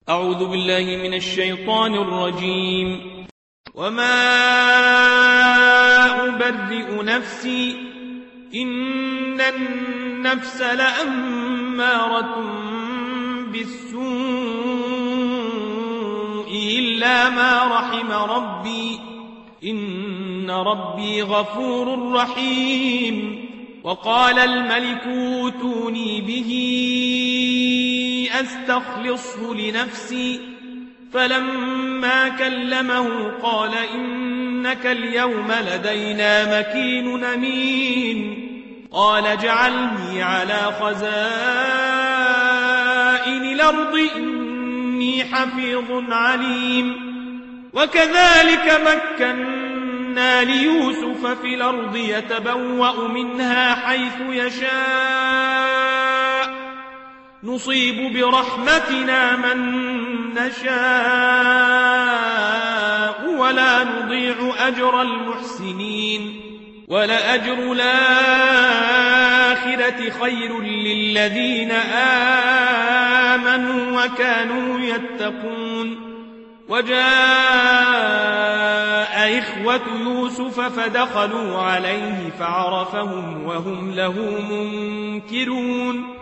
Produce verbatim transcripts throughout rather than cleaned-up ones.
أعوذ بالله من الشيطان الرجيم. وما أبرئ نفسي إن النفس لأمارة بالسوء إلا ما رحم ربي إن ربي غفور رحيم. وقال الملك اوتوني به أستخلصه لنفسي فلما كلمه قال إنك اليوم لدينا مكين أمين. قال اجعلني على خزائن الأرض إني حفيظ عليم. وكذلك مكنا ليوسف في الأرض يتبوأ منها حيث يشاء نصيب برحمتنا من نشاء ولا نضيع أجر المحسنين. ولأجر الآخرة خير للذين آمنوا وكانوا يتقون. وجاء إخوة يوسف فدخلوا عليه فعرفهم وهم له منكرون.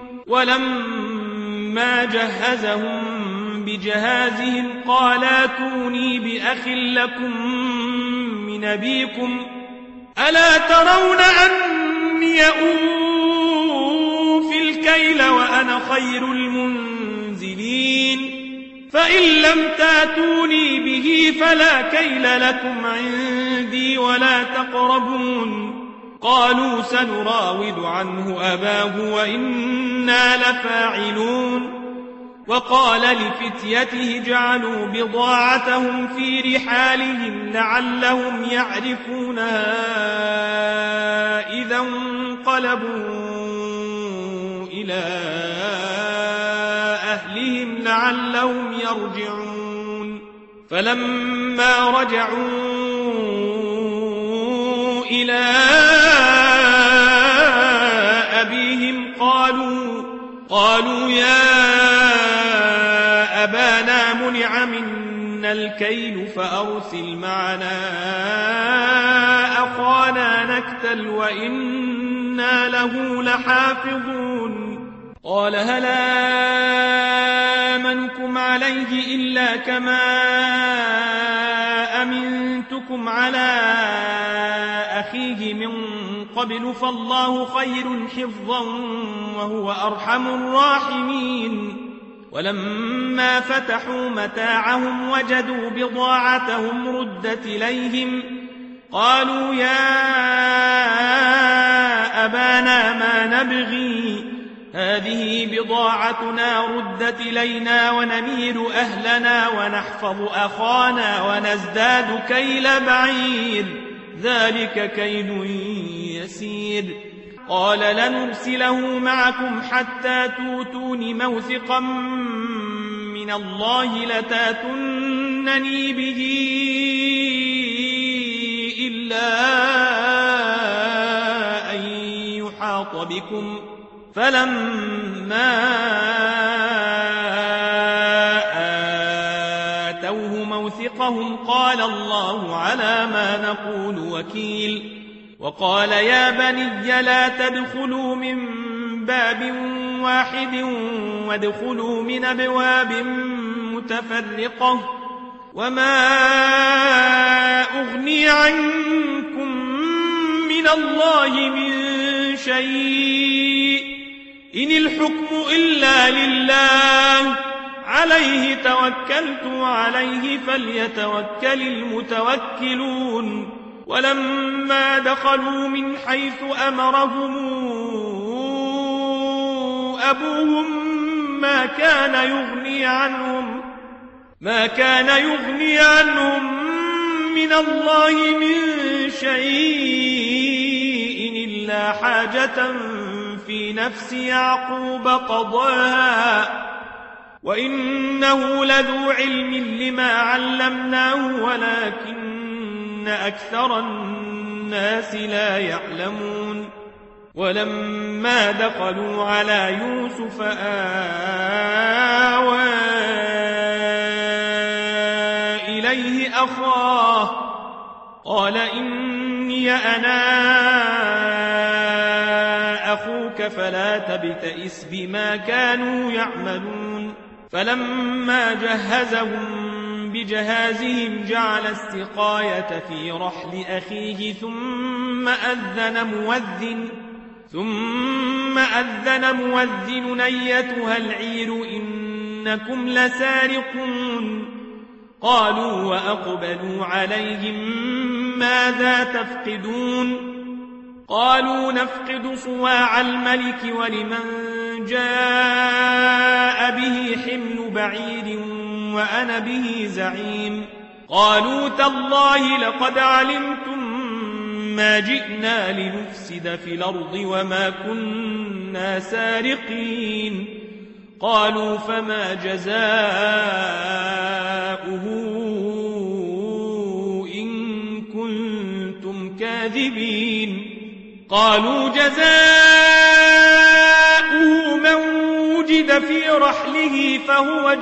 ولما جهزهم بجهازهم قال اتوني بأخ لكم من أبيكم ألا ترون أني أوفي الكيل وأنا خير المنزلين. فإن لم تاتوني به فلا كيل لكم عندي ولا تقربون. قالوا سنراود عنه أباه وإنا لفاعلون. وقال لفتيته جعلوا بضاعتهم في رحالهم لعلهم يعرفونها إذا انقلبوا إلى أهلهم لعلهم يرجعون. فلما رجعوا إلى أبيهم قالوا قالوا يا أبانا منع منا الكيل فأرسل معنا أخانا نكتل وإنا له لحافظون. قال هل آمنكم عليه إلا كما أمنتكم على أخيه من قبل فالله خير حفظا وهو أرحم الراحمين. ولما فتحوا متاعهم وجدوا بضاعتهم ردت إليهم قالوا يا أبانا ما نبغي هذه بضاعتنا ردت إلينا ونمير أهلنا ونحفظ أخانا ونزداد كيل بعير ذلك كيل يسير. قال لنرسله معكم حتى توتون موثقا من الله لتاتونني به إلا أن يحاط بكم. فلما آتوه موثقهم قال الله على ما نقول وكيل. وقال يا بني لا تدخلوا من باب واحد وادخلوا من أبواب متفرقة وما أغني عنكم من الله من شيء إن الحكم إلا لله عليه توكلت وعليه فليتوكل المتوكلون. ولما دخلوا من حيث أمرهم أبوهم ما كان يغني عنهم ما كان يغني عنهم من الله من شيء إلا حاجة في نفس يعقوب قضاها وإنه لذو علم لما علمناه ولكن أكثر الناس لا يعلمون. ولما دخلوا على يوسف آوى إليه أخاه قال إني أنا أخوك فلا تبتئس بما كانوا يعملون فلما جهزهم بجهازهم جعل السقاية في رحل أخيه ثم أذن مؤذن ثم أذن مؤذن أيتها العير إنكم لسارقون قالوا وأقبلوا عليهم ماذا تفقدون قالوا نفقد صواع الملك ولمن جاء به حمل بعير وأنا به زعيم قالوا تالله لقد علمتم ما جئنا لنفسد في الأرض وما كنا سارقين قالوا فما جزاؤه إن كنتم كاذبين قالوا جزاؤه من وجد في رحله فهو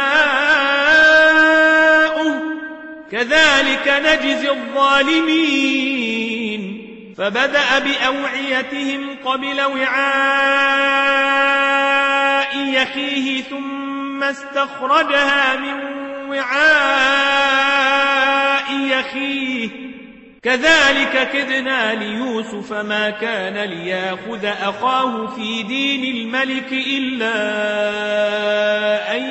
جزاؤه كذلك نجزي الظالمين فبدأ بأوعيتهم قبل وعاء يخيه ثم استخرجها من وعاء يخيه كذلك كدنا ليوسف ما كان ليأخذ أخاه في دين الملك إلا أن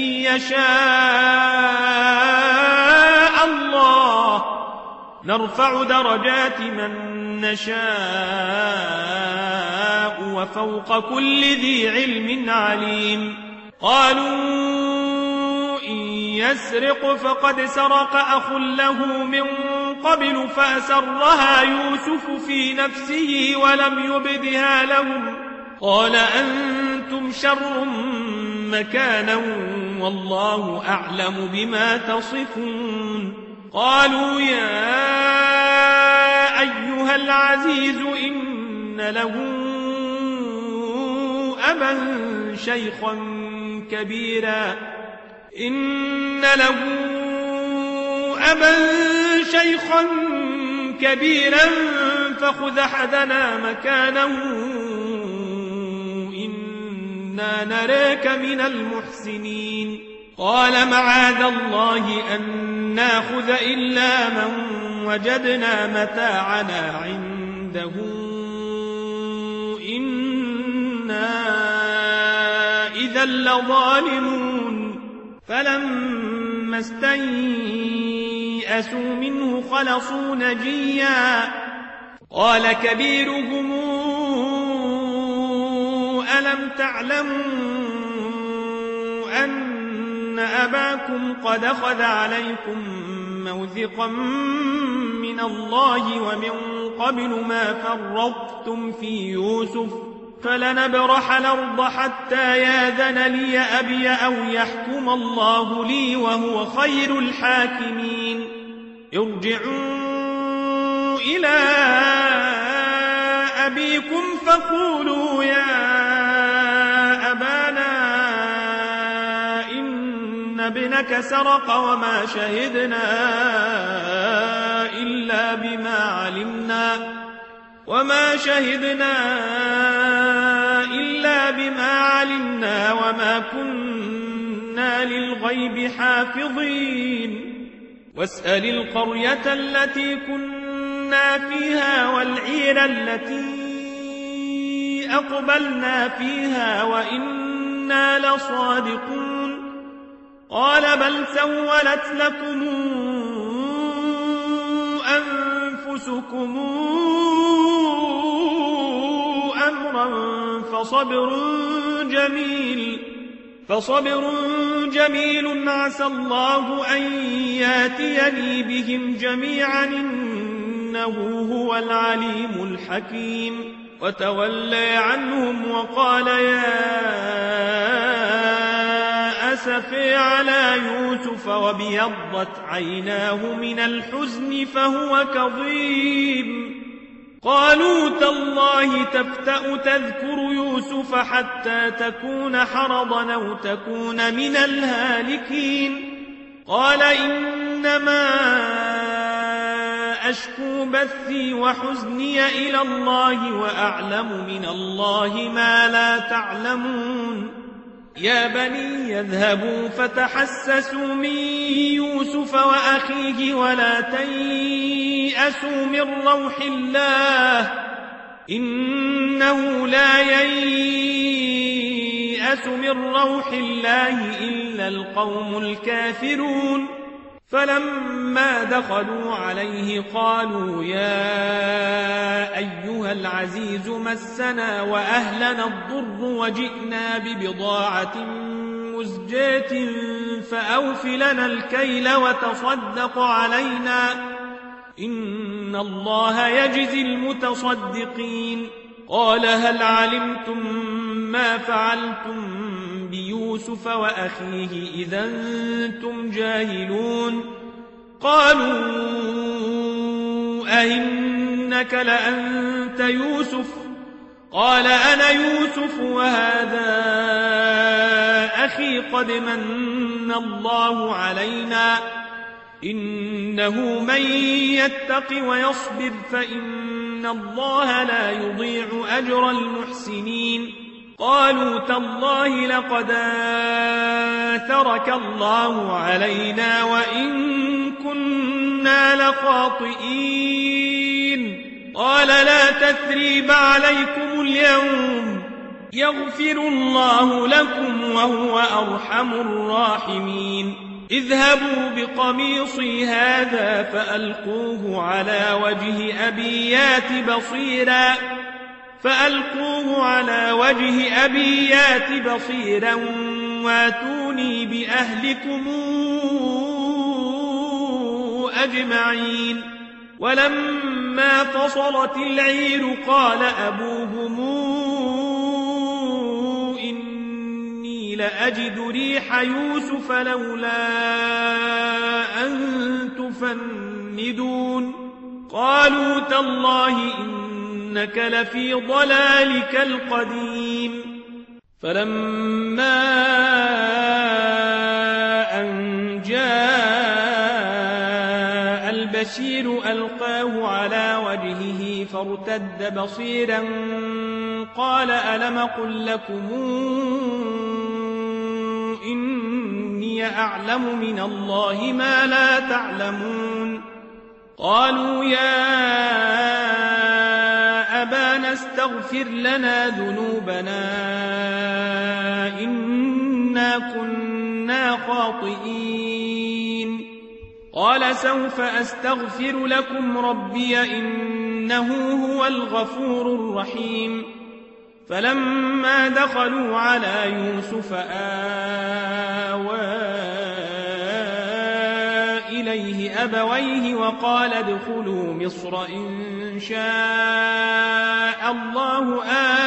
يشاء الله نرفع درجات من نشاء وفوق كل ذي علم عليم قالوا إن يسرق فقد سرق أخ له من قبل فأسرها يوسف في نفسه ولم يبدها لهم قال أنتم شر مكانا والله أعلم بما تصفون قالوا يا أيها العزيز إن له أبا شيخا كبيرا إن له أبا شيخا كبيرا فخذ أحدنا مكانه إنا نراك من المحسنين قال معاذ الله أن ناخذ إلا من وجدنا متاعنا عنده إنا إذا لظالمون فلما استيئسوا منه خلصوا نجيا قال كبيرهم ألم تعلموا أن أباكم قد أخذ عليكم موثقا من الله ومن قبل ما فرطتم في يوسف فلنبرح الأرض حتى ياذن لي أبي أو يحكم الله لي وهو خير الحاكمين ارجعوا إلى أبيكم فقولوا يا أبانا إن ابنك سرق وما شهدنا إلا بما علمنا وما شهدنا إلا بما علمنا وما كنا للغيب حافظين واسأل القرية التي كنا فيها والعير التي أقبلنا فيها وإنا لصادقون قال بل سولت لكم أنفسكم أمرا فصبر جميل فصبر جميل عسى الله أن ياتيني بهم جميعا إنه هو العليم الحكيم وتولى عنهم وقال يا أسفي على يوسف وابيضت عيناه من الحزن فهو كظيم قالوا تالله تفتأ تذكر يوسف حتى تكون حرضا أو تكون من الهالكين قال إن إنما أشكو بثي وحزني إلى الله وأعلم من الله ما لا تعلمون يا بني يذهبوا فتحسسوا من يوسف وأخيه ولا تيأسوا من روح الله إنه لا ييأس من روح الله إلا القوم الكافرون فلما دخلوا عليه قالوا يا أيها العزيز مسنا وأهلنا الضر وجئنا ببضاعة مزجاة فأوف لنا الكيل وتصدق علينا إن الله يجزي المتصدقين قال هل علمتم ما فعلتم بيوسف وأخيه إذا أنتم جاهلون قالوا أئنك لأنت يوسف قال أنا يوسف وهذا أخي قد من الله علينا إنه من يتق ويصبر فإن الله لا يضيع أجر المحسنين قالوا تالله لقد آثرك الله علينا وإن كنا لخاطئين قال لا تثريب عليكم اليوم يغفر الله لكم وهو أرحم الراحمين اذهبوا بقميصي هذا فألقوه على وجه أبي يات بصيرا فألقوه على وجه أبي يات بصيرا واتوني بأهلكم أجمعين ولما فصلت العير قال أبوهم إني لأجد ريح يوسف لولا أن تفندون قالوا تالله إنك لفي ضلالك القديم فلما أن جاء البشير ألقاه على وجهه فارتد بصيرا قال ألم قل لكم إني أعلم من الله ما لا تعلمون قالوا يا أبانا استغفر لنا ذنوبنا إنا كنا خاطئين قال سوف أستغفر لكم ربي إنه هو الغفور الرحيم فلما دخلوا على يوسف آوى إليه أبويه وقال ادخلوا مصر إن شاء الله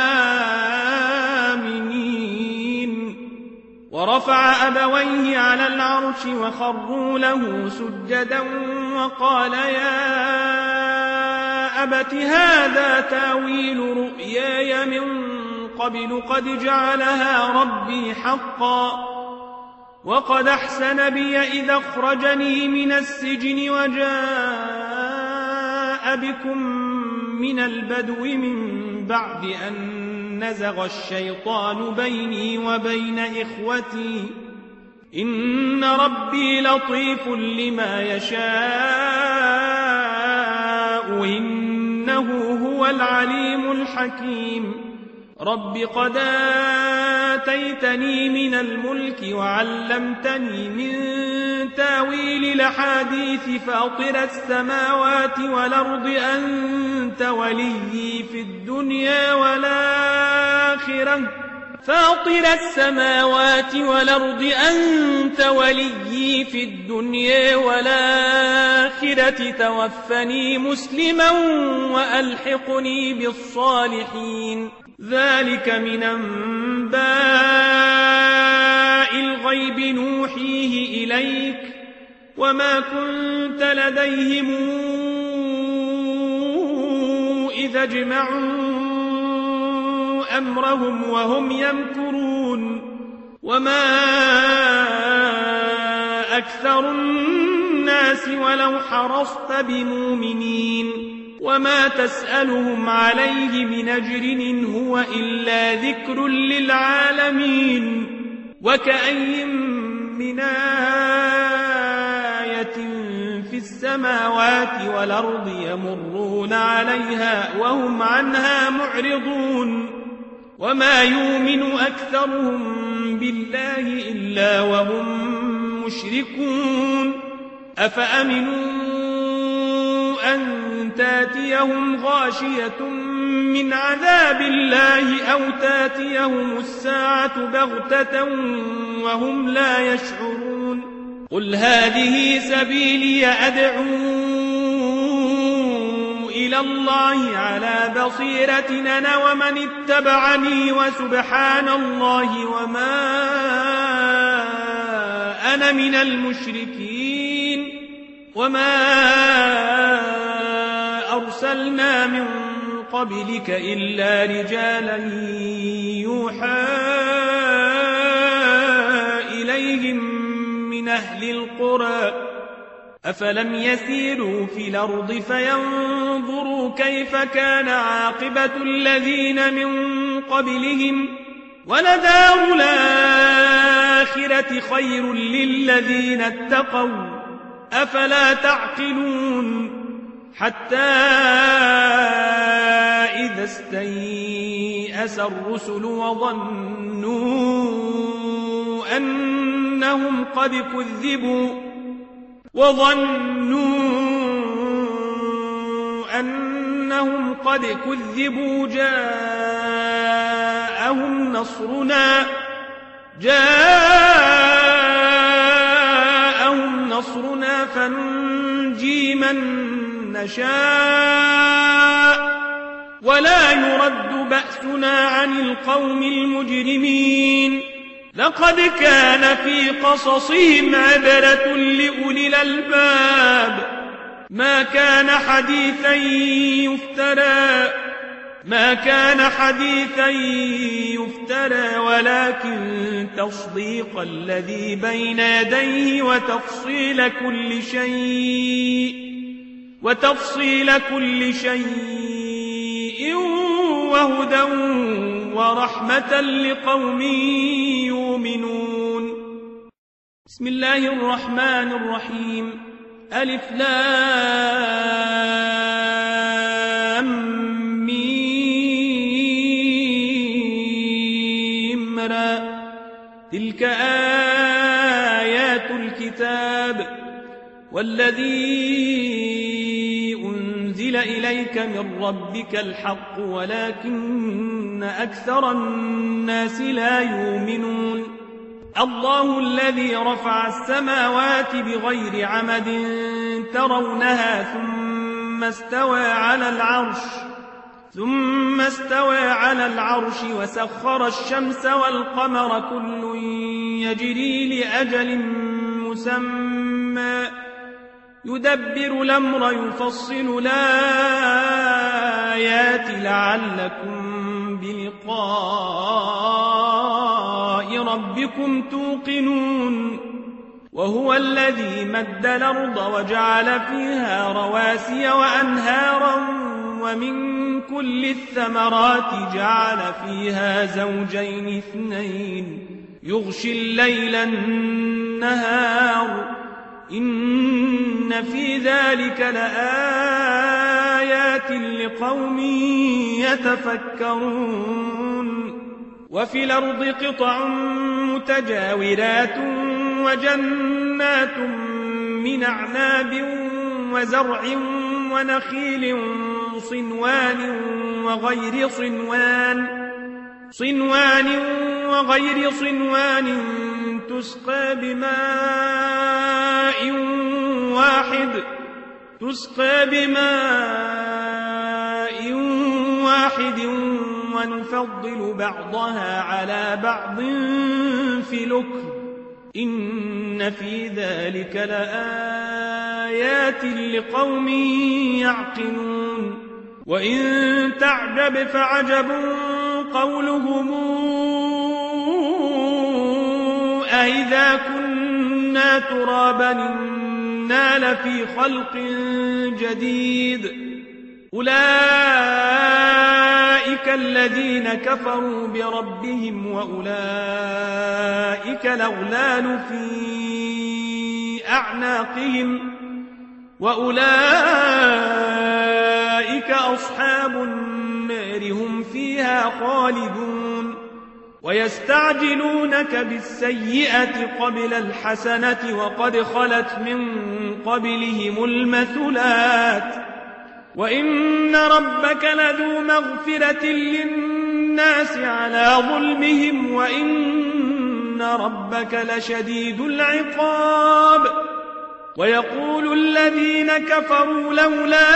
آمنين ورفع أبويه على العرش وخروا له سجدا وقال يا أبت هذا تاويل رؤياي من قبل قد جعلها ربي حقا وقد أحسن بي إذا أخرجني من السجن وجاء بكم من البدو من بعد أن نزغ الشيطان بيني وبين إخوتي إن ربي لطيف لما يشاء إنه هو العليم الحكيم رب قد آتيتني من الملك وعلمتني من تاويل الأحاديث فاطر السماوات والأرض أنت وليي في الدنيا والآخرة فاطر السماوات والأرض أنت وليي في الدنيا والآخرة توفني مسلما وألحقني بالصالحين ذلك من أنباء الغيب نوحيه إليك وما كنت لديهم إذا اجمعوا أمرهم وهم يمكرون وما أكثر الناس ولو حرصت بمؤمنين وما تسألهم عليه من أجر إن هو إلا ذكر للعالمين وكأي من آية في السماوات والأرض يمرون عليها وهم عنها معرضون وما يؤمن أكثرهم بالله إلا وهم مشركون أفأمنوا أن تاتيهم غاشية من عذاب الله أو تاتيهم الساعة بغتة وهم لا يشعرون قل هذه سبيلي أدعو إلى الله على بصيرة أنا ومن اتبعني وسبحان الله وما أنا من المشركين وما أرسلنا من قبلك إلا رجالا يوحى إليهم من أهل القرى أفلم يسيروا في الأرض فينظروا كيف كان عاقبة الذين من قبلهم ولدار الآخرة خير للذين اتقوا أفلا تعقلون حتى إذا استيأس الرسل وظنوا أنهم قد كذبوا وظنوا أنهم قد كذبوا جاءهم نصرنا جاءهم نصرنا فننجي من نشاء ولا يرد بأسنا عن القوم المجرمين لقد كان في قصصهم عبرة لأولي الألباب ما كان حديثا يفترى ما كان حديثا يفترى ولكن تصديق الذي بين يديه وتفصيل كل شيء وتفصيل كل شيء وهدى ورحمة لقوم يؤمنون بسم الله الرحمن الرحيم ألف لام ميم را تلك آيات الكتاب والذي أنزل إليك من ربك الحق ولكن أكثر الناس لا يؤمنون الله الذي رفع السماوات بغير عمد ترونها ثم استوى على العرش ثم استوى على العرش وسخر الشمس والقمر كل يجري لأجل مسمى يدبر الأمر يفصل الآيات لعلكم بلقاء ربكم توقنون وهو الذي مد الأرض وجعل فيها رواسي وأنهارا ومن كل الثمرات جعل فيها زوجين اثنين يغشي الليل النهار إن في ذلك لآيات لقوم يتفكرون وفي الأرض قطع متجاورات وجنات من أعناب وزرع ونخيل صنوان وغير صنوان صنوان وغير صنوان تسقى بماء واحد تسقى بماء واحد ونفضل بعضها على بعض في الأكل إن في ذلك لآيات لقوم يعقلون وإن تعجب فعجب قولهم أإذا كنا كنا ترابا إنا لفي خلق جديد أولئك الذين كفروا بربهم وأولئك الأغلال في أعناقهم وأولئك أصحاب النار هم فيها خالدون ويستعجلونك بالسيئة قبل الحسنة وقد خلت من قبلهم المثلات وإن ربك لذو مغفرة للناس على ظلمهم وإن ربك لشديد العقاب ويقول الذين كفروا لولا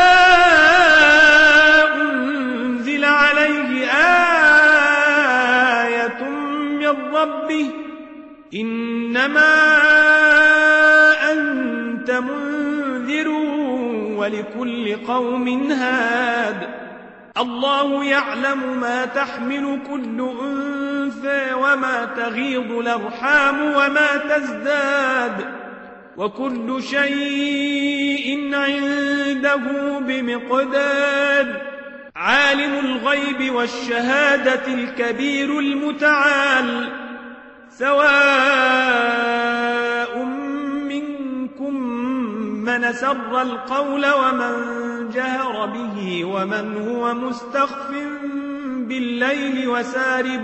أنزل عليه آية من ربه إنما أنت منذر ولكل قوم هاد الله يعلم ما تحمل كل أنثى وما تغيض الأرحام وما تزداد وكل شيء عنده بمقدار عالم الغيب والشهادة الكبير المتعال سواء منكم من سر القول ومن جهر به ومن هو مستخف بالليل وسارب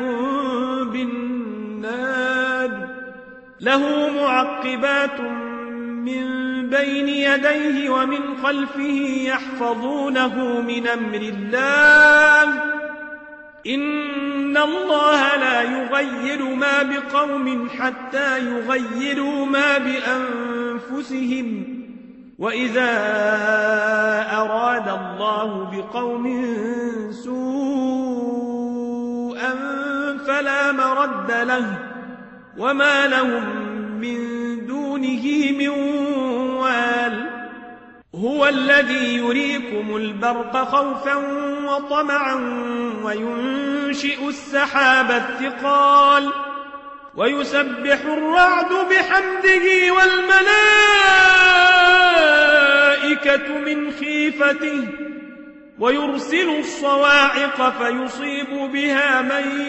بالنار له معقبات من بين يديه ومن خلفه يحفظونه من أمر الله إن الله لا يغير ما بقوم حتى يغيروا ما بأنفسهم وإذا أراد الله بقوم سوءا فلا مرد له وما لهم من دونه من وال هو الذي يريكم البرق خوفا وطمعا وينشئ السحاب الثقال ويسبح الرعد بحمده والملائكة من خيفته ويرسل الصواعق فيصيب بها من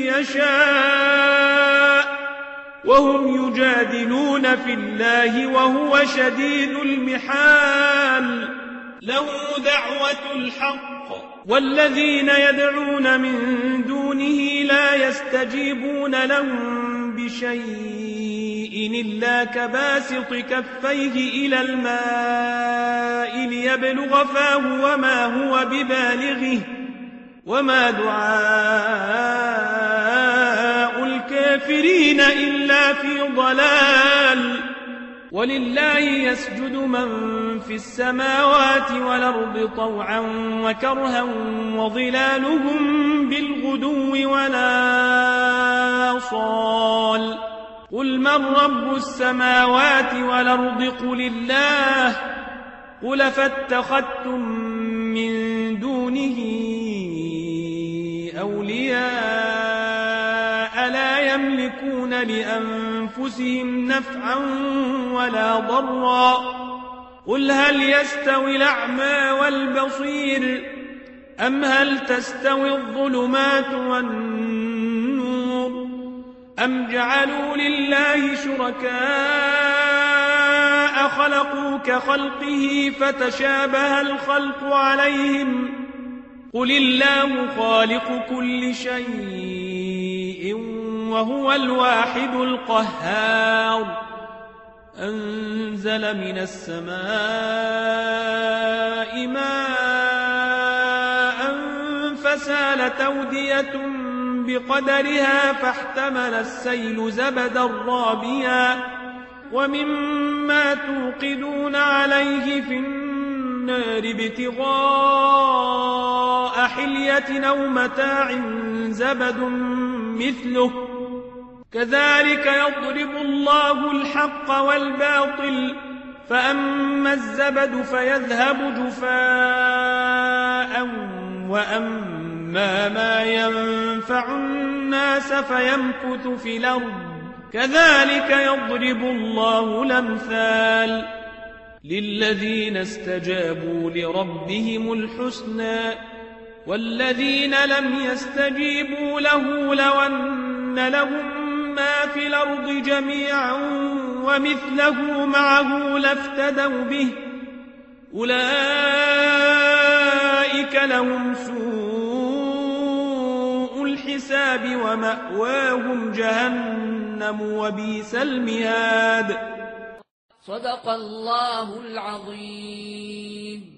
يشاء وهم يجادلون في الله وهو شديد المحال له دعوة الحق والذين يدعون من دونه لا يستجيبون لهم بشيء إلا كباسط كفيه إلى الماء ليبلغ فاه وما هو ببالغه وما دعاء الكافرين إلا في ضلال ولله يسجد من في السماوات والأرض طوعا وكرها وظلالهم بالغدو ولا صال قل من رب السماوات والأرض قل الله قل فاتخذتم من دونه أولياء لا يملكون لأنفسهم نفعا ولا ضرا قل هل يستوي الأعمى والبصير أم هل تستوي الظلمات والنور أم جعلوا لله شركاء خلقوا كخلقه فتشابه الخلق عليهم قل الله خالق كل شيء وهو الواحد القهار أنزل من السماء ماء فسالت أودية بقدرها فاحتمل السيل زبدا رابيا ومما توقدون عليه في النار ابتغاء حلية أو متاع زبد مثله كذلك يضرب الله الحق والباطل فأما الزبد فيذهب جفاء وأما ما ينفع الناس فيمكث في الأرض كذلك يضرب الله الأمثال للذين استجابوا لربهم الحسنى والذين لم يستجيبوا له لو أن لهم ما في الأرض جميعا ومثله معه لافتدوا به أولئك لهم سوء الحساب ومأواهم جهنم وبئس المهاد. صدق الله العظيم.